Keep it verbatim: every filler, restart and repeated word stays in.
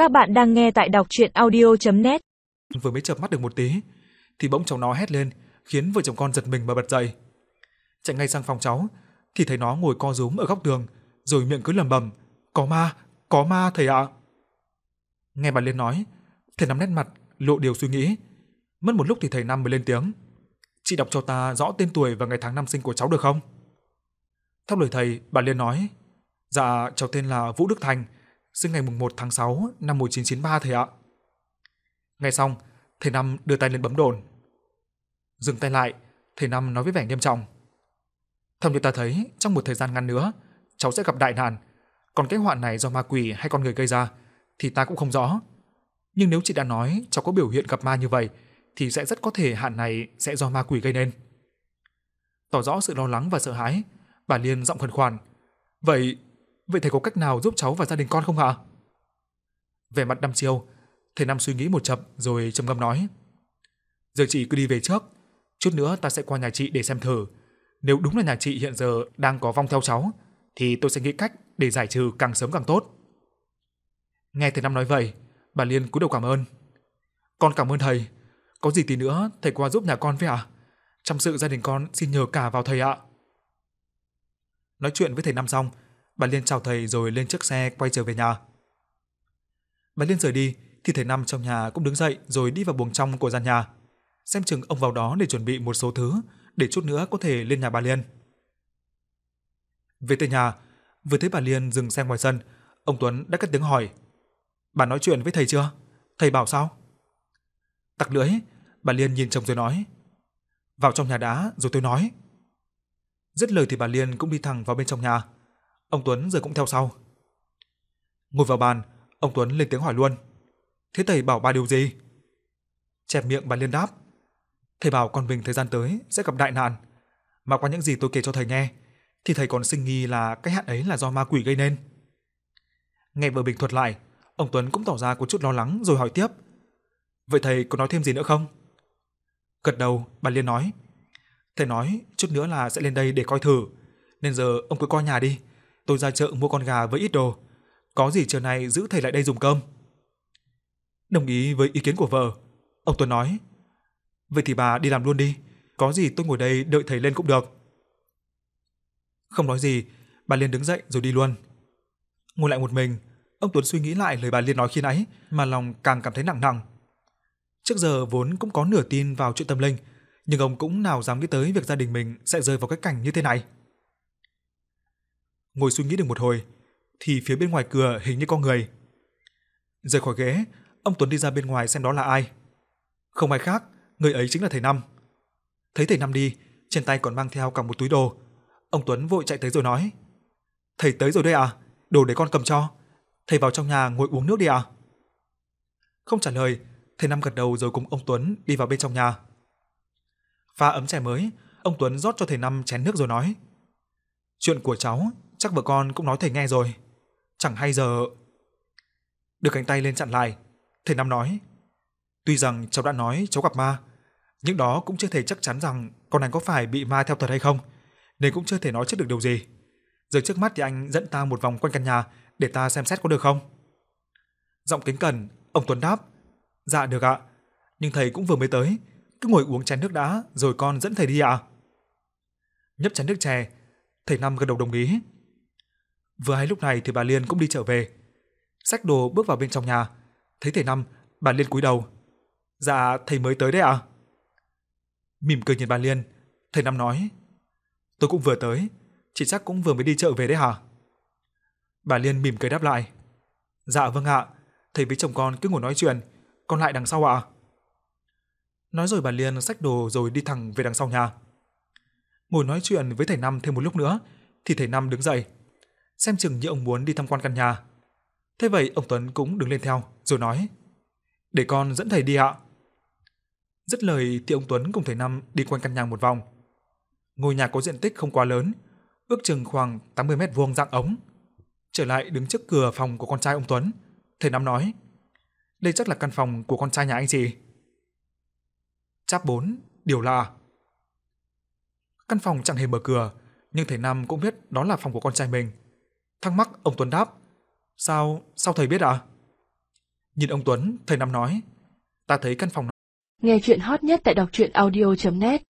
Các bạn đang nghe tại đọc truyện audio chấm net. Vừa mới chợp mắt được một tí thì bỗng cháu nó hét lên, khiến vợ chồng con giật mình mà bật dậy. Chạy ngay sang phòng cháu thì thấy nó ngồi co rúm ở góc tường, rồi miệng cứ lẩm bẩm: "Có ma, có ma thầy ạ." Nghe bà Liên nói, thầy Năm nét mặt lộ điều suy nghĩ. Mất một lúc thì thầy Năm mới lên tiếng: "Chị đọc cho ta rõ tên tuổi và ngày tháng năm sinh của cháu được không?" Theo lời thầy, bà Liên nói: "Dạ, cháu tên là Vũ Đức Thành, sinh ngày mùng một tháng sáu năm một nghìn chín trăm chín mươi ba thầy ạ." Nghe xong, thầy Năm đưa tay lên bấm đồn. Dừng tay lại, thầy Năm nói với vẻ nghiêm trọng: "Theo như ta thấy, trong một thời gian ngắn nữa, cháu sẽ gặp đại nạn. Còn cái họa này do ma quỷ hay con người gây ra thì ta cũng không rõ. Nhưng nếu chị đã nói cháu có biểu hiện gặp ma như vậy, thì sẽ rất có thể hạn này sẽ do ma quỷ gây nên." Tỏ rõ sự lo lắng và sợ hãi, bà Liên giọng khẩn khoản: "Vậy, vậy thầy có cách nào giúp cháu và gia đình con không ạ?" Vẻ mặt đăm chiêu, thầy Năm suy nghĩ một chập rồi trầm ngâm nói: "Giờ chị cứ đi về trước, chút nữa ta sẽ qua nhà chị để xem thử. Nếu đúng là nhà chị hiện giờ đang có vong theo cháu, thì tôi sẽ nghĩ cách để giải trừ càng sớm càng tốt." Nghe thầy Năm nói vậy, bà Liên cúi đầu cảm ơn. "Con cảm ơn thầy. Có gì tí nữa thầy qua giúp nhà con với ạ. Trong sự gia đình con xin nhờ cả vào thầy ạ." Nói chuyện với thầy Năm xong, bà Liên chào thầy rồi lên chiếc xe quay trở về nhà. Bà Liên rời đi thì thầy Năm trong nhà cũng đứng dậy rồi đi vào buồng trong của gian nhà. Xem chừng ông vào đó để chuẩn bị một số thứ để chút nữa có thể lên nhà bà Liên. Về tới nhà, vừa thấy bà Liên dừng xe ngoài sân, ông Tuấn đã cất tiếng hỏi: "Bà nói chuyện với thầy chưa? Thầy bảo sao?" Tặc lưỡi, bà Liên nhìn chồng rồi nói: "Vào trong nhà đã rồi tôi nói." Dứt lời thì bà Liên cũng đi thẳng vào bên trong nhà. Ông Tuấn giờ cũng theo sau. Ngồi vào bàn, ông Tuấn lên tiếng hỏi luôn: "Thế thầy bảo bà điều gì?" Chẹp miệng bà Liên đáp: "Thầy bảo con mình thời gian tới sẽ gặp đại nạn, mà qua những gì tôi kể cho thầy nghe thì thầy còn sinh nghi là cái hạn ấy là do ma quỷ gây nên." Nghe vợ mình thuật lại, ông Tuấn cũng tỏ ra có chút lo lắng rồi hỏi tiếp: "Vậy thầy có nói thêm gì nữa không?" Gật đầu, bà Liên nói: "Thầy nói chút nữa là sẽ lên đây để coi thử, nên giờ ông cứ coi nhà đi, tôi ra chợ mua con gà với ít đồ, có gì trưa nay giữ thầy lại đây dùng cơm." Đồng ý với ý kiến của vợ, ông Tuấn nói: "Vậy thì bà đi làm luôn đi, có gì tôi ngồi đây đợi thầy lên cũng được." Không nói gì, bà Liên đứng dậy rồi đi luôn. Ngồi lại một mình, ông Tuấn suy nghĩ lại lời bà Liên nói khi nãy mà lòng càng cảm thấy nặng nặng. Trước giờ vốn cũng có nửa tin vào chuyện tâm linh, nhưng ông cũng nào dám nghĩ tới việc gia đình mình sẽ rơi vào cái cảnh như thế này. Ngồi suy nghĩ được một hồi, thì phía bên ngoài cửa hình như có người. Rời khỏi ghế, ông Tuấn đi ra bên ngoài xem đó là ai. Không ai khác, người ấy chính là thầy Năm. Thấy thầy Năm đi, trên tay còn mang theo cả một túi đồ, ông Tuấn vội chạy tới rồi nói: "Thầy tới rồi đây à? Đồ để con cầm cho. Thầy vào trong nhà ngồi uống nước đi à?" Không trả lời, thầy Năm gật đầu rồi cùng ông Tuấn đi vào bên trong nhà. Pha ấm chè mới, ông Tuấn rót cho thầy Năm chén nước rồi nói: "Chuyện của cháu chắc vợ con cũng nói thầy nghe rồi, chẳng hay giờ." Đưa cánh tay lên chặn lại, thầy Năm nói: "Tuy rằng cháu đã nói cháu gặp ma, nhưng đó cũng chưa thể chắc chắn rằng con anh có phải bị ma theo thật hay không, nên cũng chưa thể nói trước được điều gì. Giờ trước mắt thì anh dẫn ta một vòng quanh căn nhà để ta xem xét có được không?" Giọng kính cẩn, ông Tuấn đáp: "Dạ được ạ, nhưng thầy cũng vừa mới tới, cứ ngồi uống chén nước đã rồi con dẫn thầy đi ạ." Nhấp chén nước chè, thầy Năm gật đầu đồng ý. Vừa hay lúc này thì bà Liên cũng đi trở về. Xách đồ bước vào bên trong nhà, thấy thầy Năm, bà Liên cúi đầu: "Dạ thầy mới tới đấy ạ." Mỉm cười nhìn bà Liên, thầy Năm nói: "Tôi cũng vừa tới, chị chắc cũng vừa mới đi chợ về đấy hả?" Bà Liên mỉm cười đáp lại: "Dạ vâng ạ, thầy với chồng con cứ ngồi nói chuyện, con lại đằng sau ạ." Nói rồi bà Liên xách đồ rồi đi thẳng về đằng sau nhà. Ngồi nói chuyện với thầy Năm thêm một lúc nữa thì thầy Năm đứng dậy, xem chừng như ông muốn đi tham quan căn nhà. Thế vậy ông Tuấn cũng đứng lên theo rồi nói: "Để con dẫn thầy đi ạ." Dứt lời thì ông Tuấn cùng thầy Năm đi quanh căn nhà một vòng. Ngôi nhà có diện tích không quá lớn, ước chừng khoảng tám mươi mét vuông dạng ống. Trở lại đứng trước cửa phòng của con trai ông Tuấn, thầy Năm nói: "Đây chắc là căn phòng của con trai nhà anh chị." Chap bốn, điều lạ. Căn phòng chẳng hề mở cửa, nhưng thầy Năm cũng biết đó là phòng của con trai mình. Thắc mắc, ông Tuấn đáp: Sao, sao thầy biết ạ?" Nhìn ông Tuấn, thầy Năm nói, ta thấy căn phòng Nghe chuyện hot nhất tại đọc truyện audio chấm net